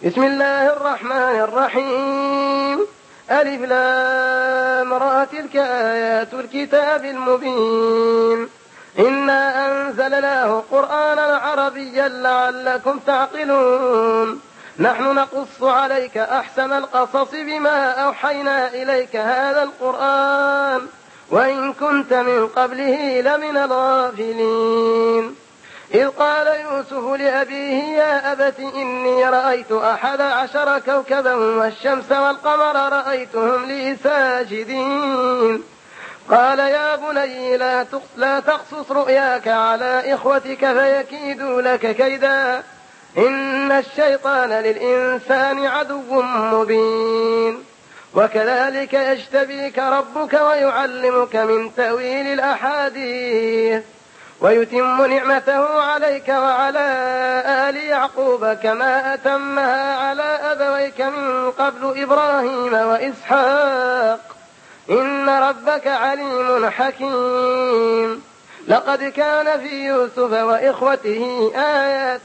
بسم الله الرحمن الرحيم. ألف لام را تلك آيات الكتاب المبين إنا أنزلناه قرآنا عربيا لعلكم تعقلون. نحن نقص عليك أحسن القصص بما أوحينا إليك هذا القرآن وإن كنت من قبله لمن الغافلين. إذ قال يوسف لأبيه يا أبت إني رأيت 11 كوكبا والشمس والقمر رأيتهم لي ساجدين. قال يا بني لا تقصص رؤياك على إخوتك فيكيدوا لك كيدا إن الشيطان للإنسان عدو مبين. وكذلك يجتبيك ربك ويعلمك من تأويل الأحاديث ويتم نعمته عليك وعلى آل يعقوب كما أتمها على أبويك من قبل إبراهيم وإسحاق إن ربك عليم حكيم. لقد كان في يوسف وإخوته آيات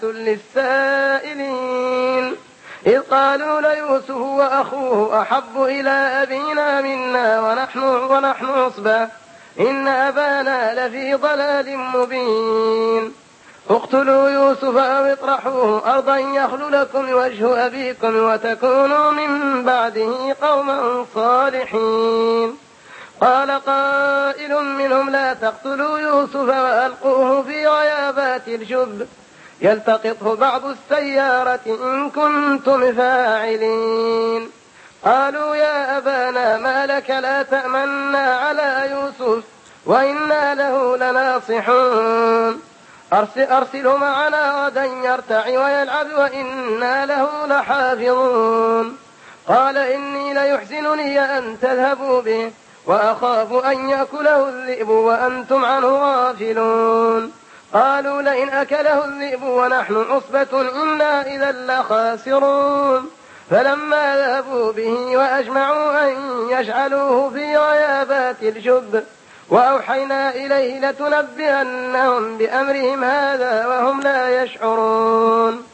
للسائلين إذ قالوا ليوسف وأخوه أحب إلى أبينا منا ونحن عصبة إن أبانا لفي ضلال مبين. اقتلوا يوسف أو اطرحوه أرضا يخل لكم وجه أبيكم وتكونوا من بعده قوما صالحين. قال قائل منهم لا تقتلوا يوسف وألقوه في غيابات الجب يلتقطه بعض السيارة إن كنتم فاعلين. قالوا يا أبانا ما لك لا تأمنا على يوسف وإنا له لناصحون أرسله معنا غدا يرتع ويلعب وإنا له لحافظون. قال إني ليحزنني أن تذهبوا به وأخاف أن يأكله الذئب وأنتم عنه غافلون. قالوا لئن أكله الذئب ونحن عصبة إنا إذا لخاسرون. فلما ذهبوا به وأجمعوا أن يجعلوه في غيابات الجب وأوحينا إليه لتنبئنهم بأمرهم هذا وهم لا يشعرون.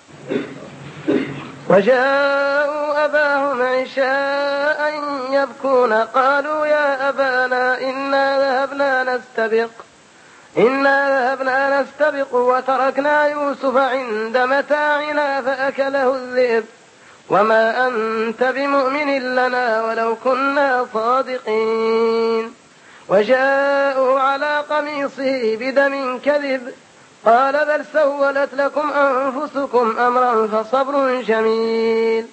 وجاءوا أباهم عشاء يبكون قالوا يا أبانا إنا ذهبنا نستبق وتركنا يوسف عند متاعنا فأكله الذئب وما أنت بمؤمن لنا ولو كنا صادقين. وجاءوا على قميصه بدم كذب قال بل سولت لكم أنفسكم أمرا فصبر جميل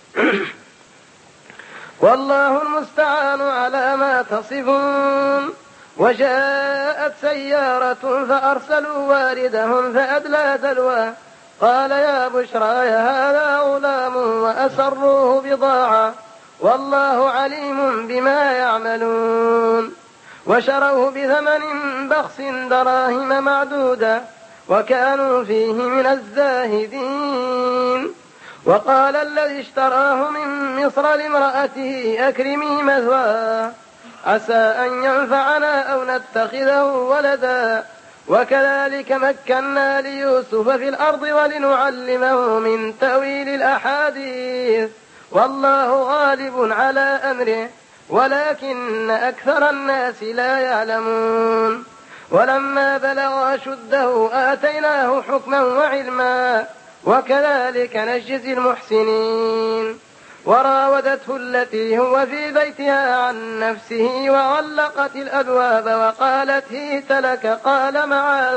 والله المستعان على ما تصفون. وجاءت سيارة فأرسلوا واردهم فأدلى دلوه قال يا بشرى هذا غلام وأسروه بضاعة والله عليم بما يعملون. وشروه بثمن بخس دراهم معدودة وكانوا فيه من الزاهدين. وقال الذي اشتراه من مصر لامرأته أكرمي مثواه عسى أن ينفعنا أو نتخذه ولدا وكذلك مكنا ليوسف في الأرض ولنعلمه من تأويل الأحاديث والله غالب على أمره ولكن أكثر الناس لا يعلمون. ولما بلغ أشده آتيناه حكما وعلما وكذلك نجزي المحسنين. وراودته التي هو في بيتها عن نفسه وغلقت الأبواب وقالت هيت لك قال معاذ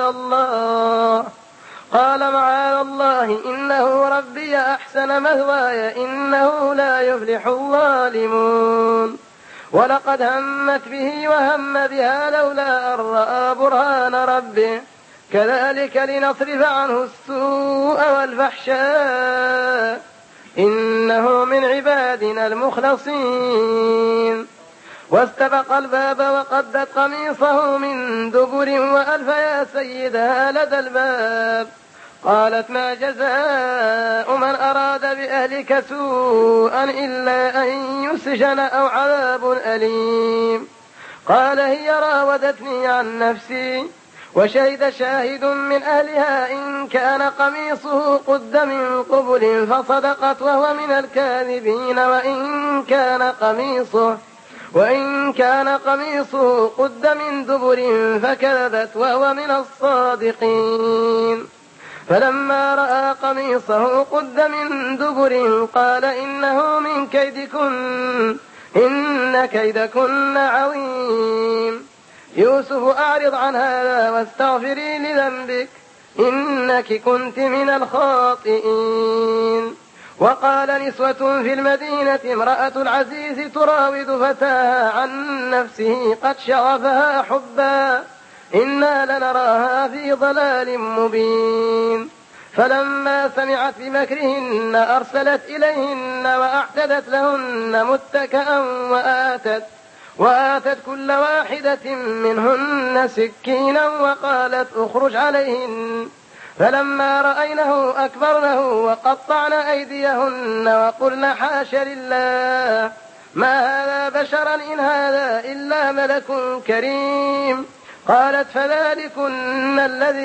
الله إنه ربي أحسن مثواي إنه لا يفلح الظالمون. ولقد همت به وهم بها لولا أن رأى برهان ربه كذلك لنصرف عنه السوء والفحشاء إنه من عبادنا المخلصين. واستبق الباب وقدت قميصه من دبر وألف يا سيدها لدى الباب قالت ما جزاء من أراد بأهلك سوءا إلا أن يسجن أو عذاب أليم. قال هي راودتني عن نفسي وشهد شاهد من أهلها إن كان قميصه قد من قبل فصدقت وهو من الكاذبين وإن كان قميصه قد من دبر فكذبت وهو من الصادقين. فلما رأى قميصه قد من دبر قال إنه من كيدكن إن كيدكن عظيم. يوسف أعرض عن هذا واستغفري لذنبك إنك كنت من الخاطئين. وقال نسوة في المدينة امرأة العزيز تراود فتاها عن نفسه قد شغفها حبا إنا لنراها في ضلال مبين. فلما سمعت بمكرهن أرسلت إليهن وأعتدت لهن متكئا وآتت كل واحدة منهن سكينا وقالت اخرج عليهن. فلما رأينه أكبرنه وقطعن أيديهن وقلن حاش لله ما هذا بشرا إن هذا إلا ملك كريم. قالت فذلكن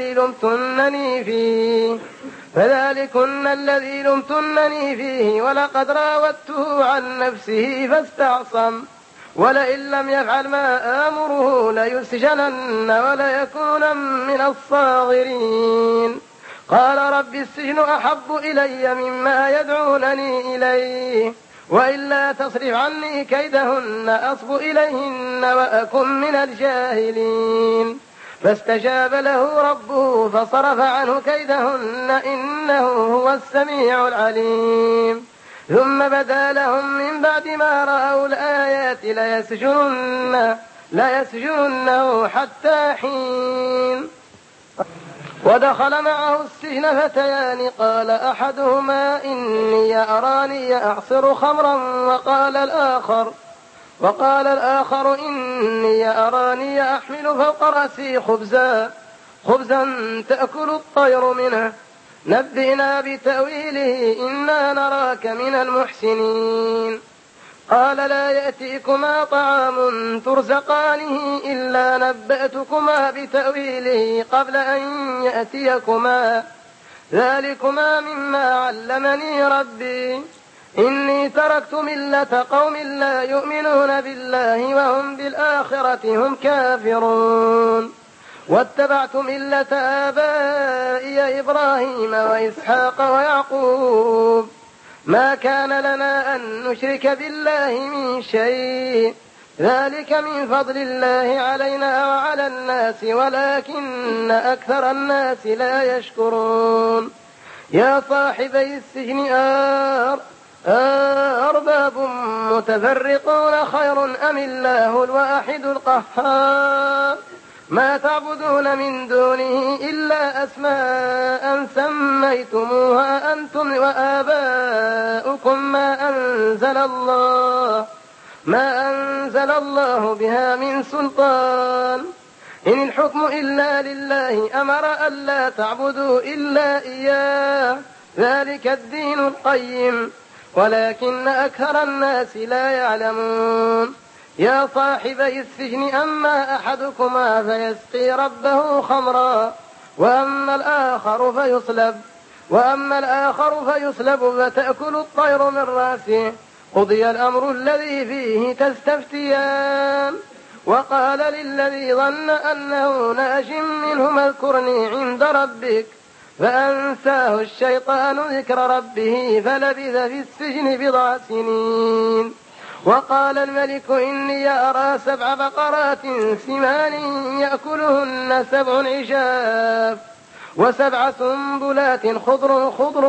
الذي لمتنني فيه ولقد راودته عن نفسه فاستعصم ولئن لم يفعل ما آمره ليسجنن وليكون من الصاغرين. قال رب السجن أحب إلي مما يدعونني إليه وإلا تصرف عني كيدهن أصب إليهن وأكن من الجاهلين. فاستجاب له ربه فصرف عنه كيدهن إنه هو السميع العليم. ثم بدا لهم من بعد ما رأوا الآيات ليسجننه حتى حين. ودخل معه السجن فتيان قال أحدهما إني أراني أعصر خمرا وقال الآخر إني أراني أحمل فوق رأسي خبزا تأكل الطير منه نبئنا بتأويله إنا نراك من المحسنين. قال لا يأتيكما طعام ترزقانه إلا نبأتكما بتأويله قبل أن يأتيكما ذلكما مما علمني ربي إني تركت ملة قوم لا يؤمنون بالله وهم بالآخرة هم كافرون واتبعت ملة آبائي إبراهيم وإسحاق ويعقوب ما كان لنا أن نشرك بالله من شيء ذلك من فضل الله علينا وعلى الناس ولكن أكثر الناس لا يشكرون. يا صاحبي السجن أرباب متفرقون خير أم الله الواحد القهار ما تعبدون من دونه إلا أسماء سميتموها أنتم وآباؤكم ما أنزل الله بها من سلطان إن الحكم إلا لله أمر ألا تعبدوا إلا إياه ذلك الدين القيم ولكن أكثر الناس لا يعلمون. يا صاحبي السجن أما أحدكما فيسقي ربه خمرا وأما الآخر فيصلب فتأكل الطير من رأسه قضي الأمر الذي فيه تستفتيان. وقال للذي ظن أنه ناج منهما اذكرني عند ربك فأنساه الشيطان ذكر ربه فلبث في السجن 10 سنين. وقال الملك إني أرى 7 بقرات سمان يأكلهن 7 عجاف و7 سنبلات خضر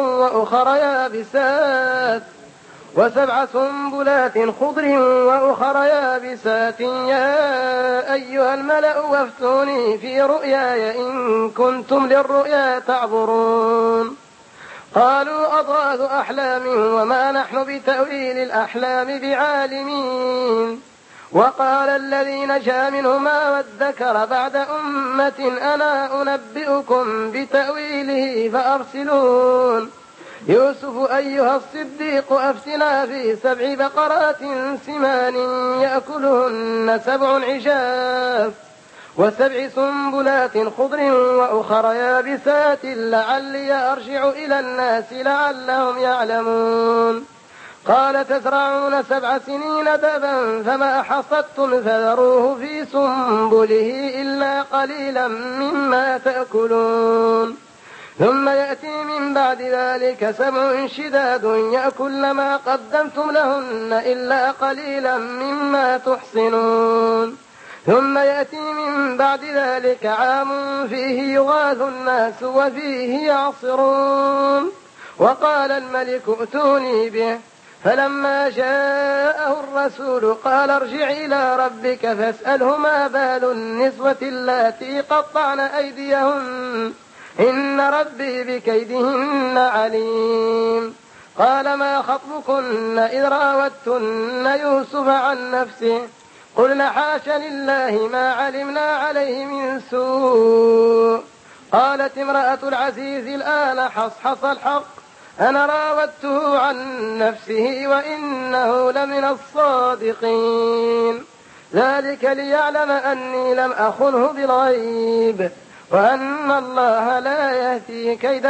وأخر يابسات يا أيها الملأ وافتوني في رؤياي إن كنتم للرؤيا تعبرون. قالوا أضغاث أحلام وما نحن بتأويل الأحلام بعالمين. وقال الذي نجا منهما وادكر بعد أمة أنا أنبئكم بتأويله فأرسلون. يوسف أيها الصديق أفتنا في 7 بقرات سمان يأكلهن 7 عجاف وسبع سنبلات خضر وأخر يابسات لعلي أرجع إلى الناس لعلهم يعلمون قال تزرعون 7 سنين دابا فما حصدتم فذروه في سنبله إلا قليلا مما تأكلون ثم يأتي من بعد ذلك 7 شداد يأكل ما قدمتم لهن إلا قليلا مما تحصنون ثم يأتي من بعد ذلك عام فيه يغاث الناس وفيه يعصرون وقال الملك ائتوني به فلما جاءه الرسول قال ارجع إلى ربك فاسأله ما بال النسوة اللاتي قطعن أيديهن إن ربي بكيدهن عليم قال ما خطبكن إذ راوتن يوسف عن نفسه قلن حاش لله ما علمنا عليه من سوء قالت امرأة العزيز الآن حصحص الحق أنا راودته عن نفسه وإنه لمن الصادقين ذلك ليعلم أني لم أخنه بالغيب وأن الله لا يهدي كيد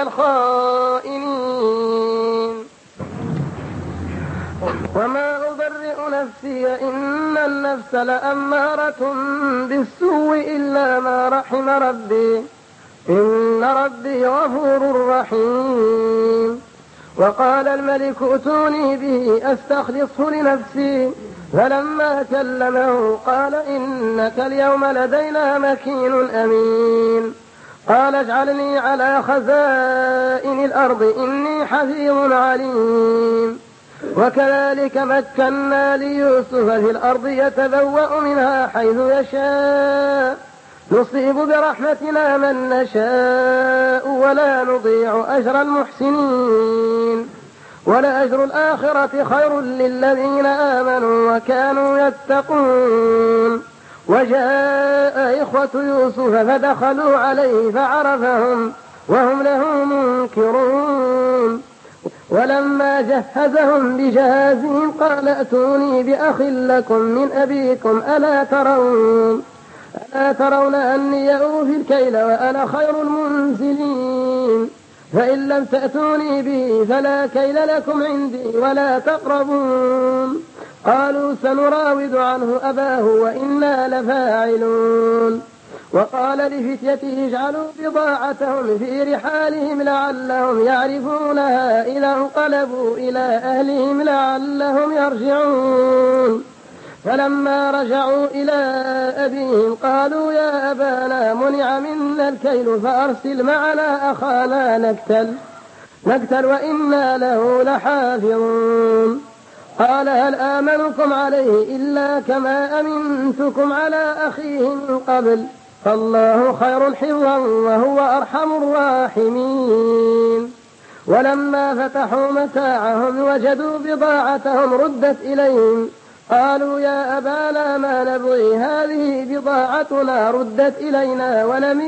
الخائنين وما أبرئ نفسي إن النفس لأمارة بالسوء إلا ما رحم ربي إن ربي غفور رحيم وقال الملك ائتوني به أستخلصه لنفسي فلما كلمه قال إنك اليوم لدينا مكين أمين قال اجعلني على خزائن الأرض إني حفيظ عليم وكذلك مكنا ليوسف في الأرض يتبوأ منها حيث يشاء نصيب برحمتنا من نشاء ولا نضيع أجر المحسنين ولأجر الآخرة خير للذين آمنوا وكانوا يتقون وجاء إخوة يوسف فدخلوا عليه فعرفهم وهم له منكرون ولما جهزهم بجهازهم قال ائتوني بأخ لكم من أبيكم ألا ترون أني أوفي الكيل وأنا خير المنزلين فإن لم تأتوني به فلا كيل لكم عندي ولا تقربون قالوا سنراود عنه أباه وإنا لفاعلون وقال لفتيته اجعلوا بضاعتهم في رحالهم لعلهم يعرفونها إذا انقلبوا إلى أهلهم لعلهم يرجعون فلما رجعوا إلى أبيهم قالوا يا أبانا منع منا الكيل فأرسل معنا أخانا نكتل وإنا له لحافظون قال هل آمنكم عليه إلا كما أمنتكم على أخيه من قبل فالله خير حفظا وهو أرحم الراحمين ولما فتحوا متاعهم وجدوا بضاعتهم ردت إليهم قالوا يا أبانا ما نبغي هذه بضاعتنا ردت إلينا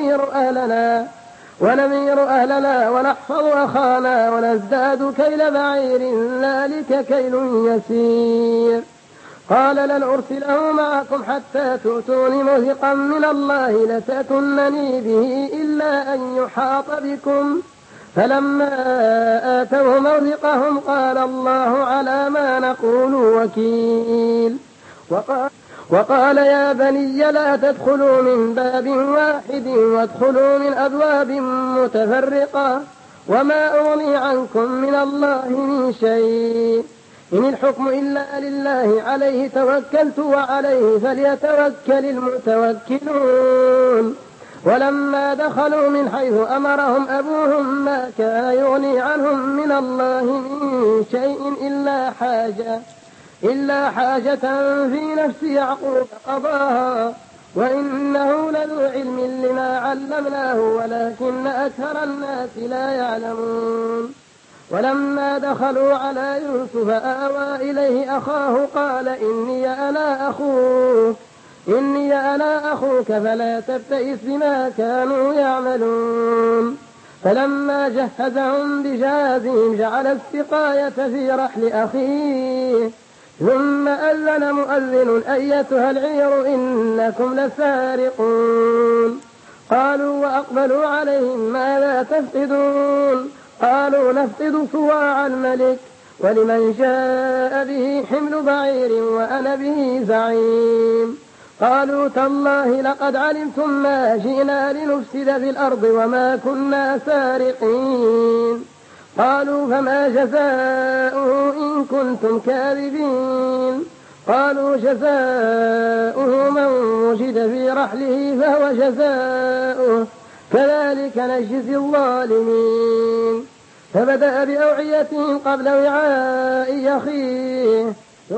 ونمير أهلنا ونحفظ أخانا ونزداد كيل بعير ذلك كيل يسير قال لن أرسله معكم حتى تؤتون موثقا من الله لتأتونني به إلا أن يحاط بكم فلما آتوا موثقهم قال الله على ما نقول وكيل وقال يا بني لا تدخلوا من باب واحد وادخلوا من أبواب متفرقة وما أغني عنكم من الله من شيء إن الحكم إلا لله عليه توكلت وعليه فليتوكل المتوكلون ولما دخلوا من حيث أمرهم أبوهم ما كان يغني عنهم من الله من شيء إلا حاجة في نفس يعقوب قضاها وإنه لذو علم لما علمناه ولكن أكثر الناس لا يعلمون ولما دخلوا على يوسف آوى إليه أخاه قال إني أنا أخوك فلا تبتئس بما كانوا يعملون فلما جهزهم بجهازهم جعل السقاية في رحل أخيه ثم أذن مؤذن أيتها العير إنكم لسارقون. قالوا وأقبلوا عليهم ماذا تفقدون؟ قالوا نفقد صواع الملك ولمن جاء به حمل بعير وأنا به زعيم. قالوا تالله لقد علمتم ما جئنا لنفسد في الأرض وما كنا سارقين. قالوا فما جزاؤه إن كنتم كاذبين؟ قالوا جزاؤه من وجد في رحله فهو جزاؤه كذلك نجزي الظالمين. فبدأ بأوعيتهم قبل وعاء أخيه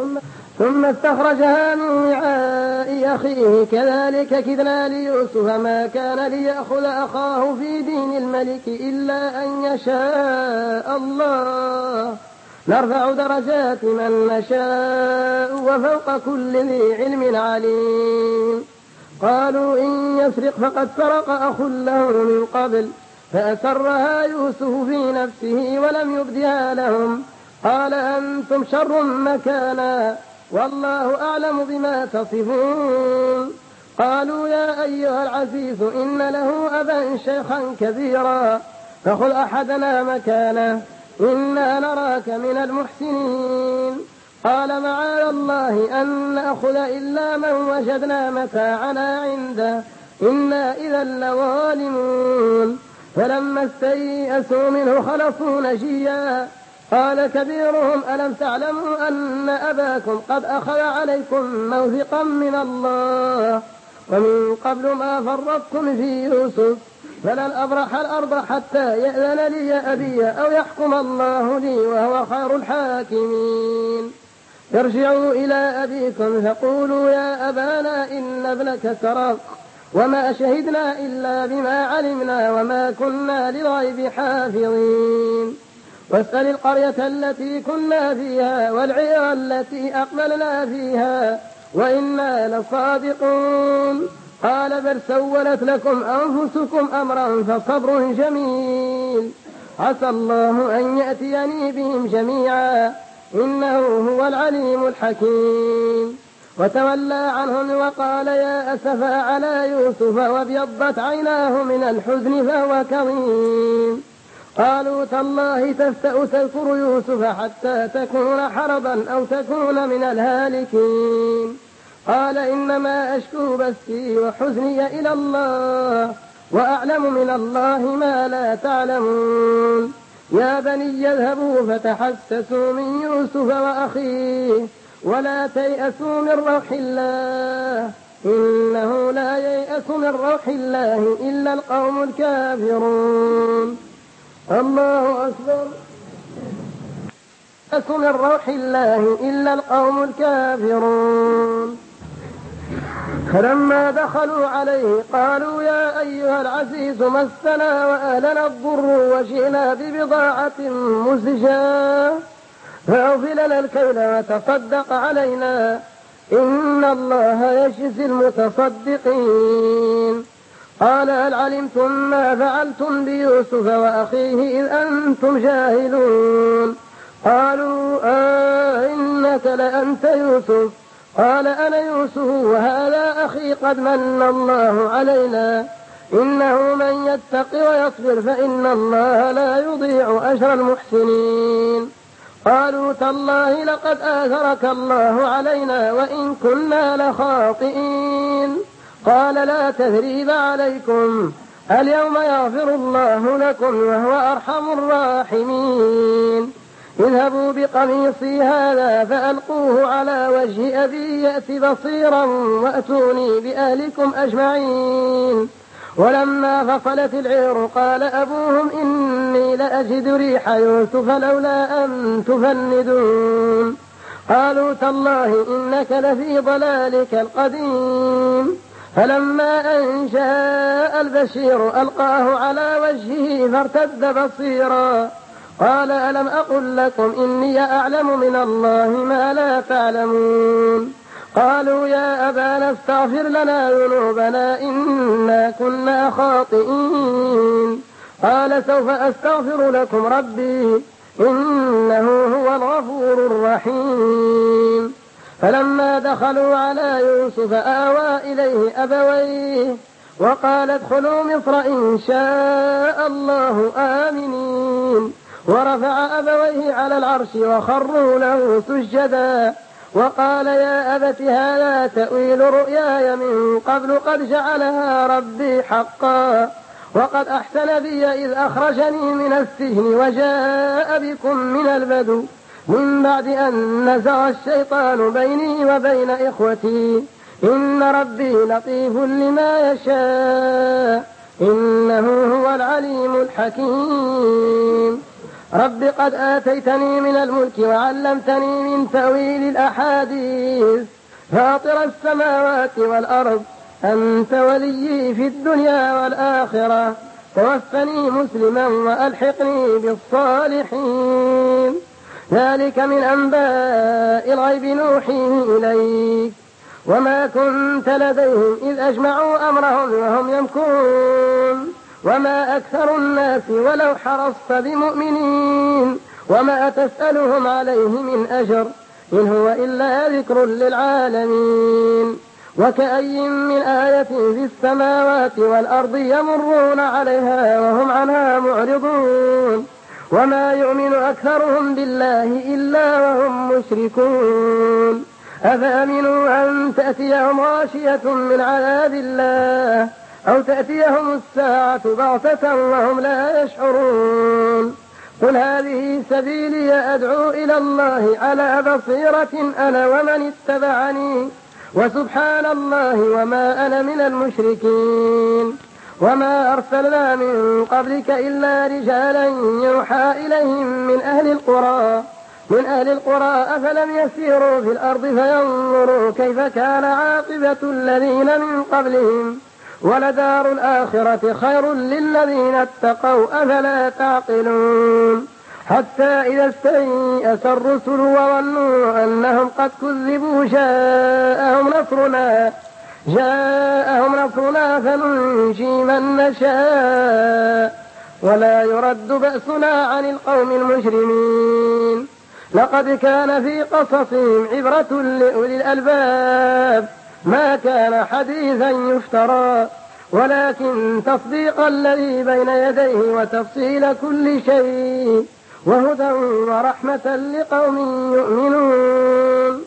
ثم استخرجها من وعاء أخيه كذلك كدنا ليوسف ما كان ليأخذ أخاه في دين الملك إلا أن يشاء الله نرفع درجات من نشاء وفوق كل ذي علم عليم. قالوا إن يسرق فقد سرق أخ له من قبل فأسرها يوسف في نفسه ولم يبدها لهم. قال أنتم شر مكانا والله أعلم بما تصفون. قالوا يا أيها العزيز إن له أبا شيخا كبيرا فخذ أحدنا مكانه إنا نراك من المحسنين. قال معاذ الله أن نأخذ إلا من وجدنا متاعنا عنده إنا إذا لظالمون. فلما استيئسوا منه خلصوا نجيا. قال كبيرهم ألم تعلموا أن أباكم قد أخذ عليكم موثقا من الله ومن قبل ما فرطتم في يوسف فلن أبرح الأرض حتى يأذن لي أبي أو يحكم الله لي وهو خير الحاكمين. ارجعوا إلى أبيكم فقولوا يا أبانا إن ابنك سرق وما شهدنا إلا بما علمنا وما كنا للغيب حافظين. واسأل القرية التي كنا فيها والعير التي أقبلنا فيها وإنا لصادقون. قال بل سولت لكم أنفسكم أمرا فصبر جميل عسى الله أن يأتيني بهم جميعا إنه هو العليم الحكيم. وتولى عنهم وقال يا أسفا على يوسف وابيضت عيناه من الحزن فهو كظيم. قالوا تالله تفتأ تذكر يوسف حتى تكون حرضا أو تكون من الهالكين. قال إنما أشكو بثي وحزني إلى الله وأعلم من الله ما لا تعلمون. يا بني اذهبوا فتحسسوا من يوسف وأخيه ولا تيأسوا من روح الله إنه لا ييأس من روح الله إلا القوم الكافرون. الله أكبر. ييأس من روح الله إلا القوم الكافرون. فلما دخلوا عليه قالوا يا أيها العزيز مسنا وأهلنا الضر وجئنا ببضاعة مزجاة فأوفِ لنا الكيل وتصدق علينا إن الله يجزي المتصدقين. قال هل علمتم ما فعلتم بيوسف وأخيه إذ أنتم جاهلون؟ قالوا إنك لأنت يوسف؟ قال أنا يوسف وهذا أخي قد من الله علينا إنه من يتق ويصبر فإن الله لا يضيع أجر المحسنين. قالوا تالله لقد آثرك الله علينا وإن كنا لخاطئين. قال لا تثريب عليكم اليوم يغفر الله لكم وهو أرحم الراحمين. اذهبوا بقميصي هذا فألقوه على وجه أبي يأت بصيرا وأتوني بأهلكم أجمعين. ولما فصلت العير قال أبوهم إني لأجد ريح يوسف لولا أن تفندون. قالوا تالله إنك لفي ضلالك القديم. فلما أن جاء البشير ألقاه على وجهه فارتد بصيرا. قال ألم أقل لكم إني أعلم من الله ما لا تعلمون؟ قالوا يا أبانا استغفر لنا ذنوبنا إنا كنا خاطئين. قال سوف أستغفر لكم ربي إنه هو الغفور الرحيم. فلما دخلوا على يوسف آوى إليه أبويه وقال ادخلوا مصر إن شاء الله آمنين، ورفع أبويه على العرش وخروا له سجدا وقال يا أبت هذا تأويل رؤياي من قبل قد جعلها ربي حقا، وقد أحسن بي إذ أخرجني من السجن وجاء بكم من البدو من بعد أن نزغ الشيطان بيني وبين إخوتي، إن ربي لطيف لما يشاء إنه هو العليم الحكيم. رب قد آتيتني من الملك وعلمتني من تأويل الأحاديث، فاطر السماوات والأرض أنت وليي في الدنيا والآخرة، توفني مسلما وألحقني بالصالحين. ذلك من أنباء الغيب نوحيه إليك وما كنت لديهم إذ أجمعوا أمرهم وهم يمكرون، وما أكثر الناس ولو حرصت بمؤمنين، وما تسألهم عليه من أجر إن هو إلا ذكر للعالمين. وكأي من آية في السماوات والأرض يمرون عليها وهم عنها معرضون، وما يؤمن أكثرهم بالله إلا وهم مشركون. أفأمنوا أن تأتيهم غاشية من عذاب الله أو تأتيهم الساعة بغتة وهم لا يشعرون. قل هذه سبيلي أدعو إلى الله على بصيرة أنا ومن اتبعني وسبحان الله وما أنا من المشركين. وما أرسلنا من قبلك إلا رجالا يوحى إليهم من أهل القرى أفلم يسيروا في الأرض فينظروا كيف كان عاقبة الذين من قبلهم ولدار الآخرة خير للذين اتقوا أفلا تعقلون. حتى إذا استيأس الرسل وظنوا أنهم قد كذبوا جاءهم نصرنا فننجي من نشاء ولا يرد بأسنا عن القوم المجرمين. لقد كان في قصصهم عبرة لأولي الألباب ما كان حديثا يفترى ولكن تصديق الذي بين يديه وتفصيل كل شيء وهدى ورحمة لقوم يؤمنون.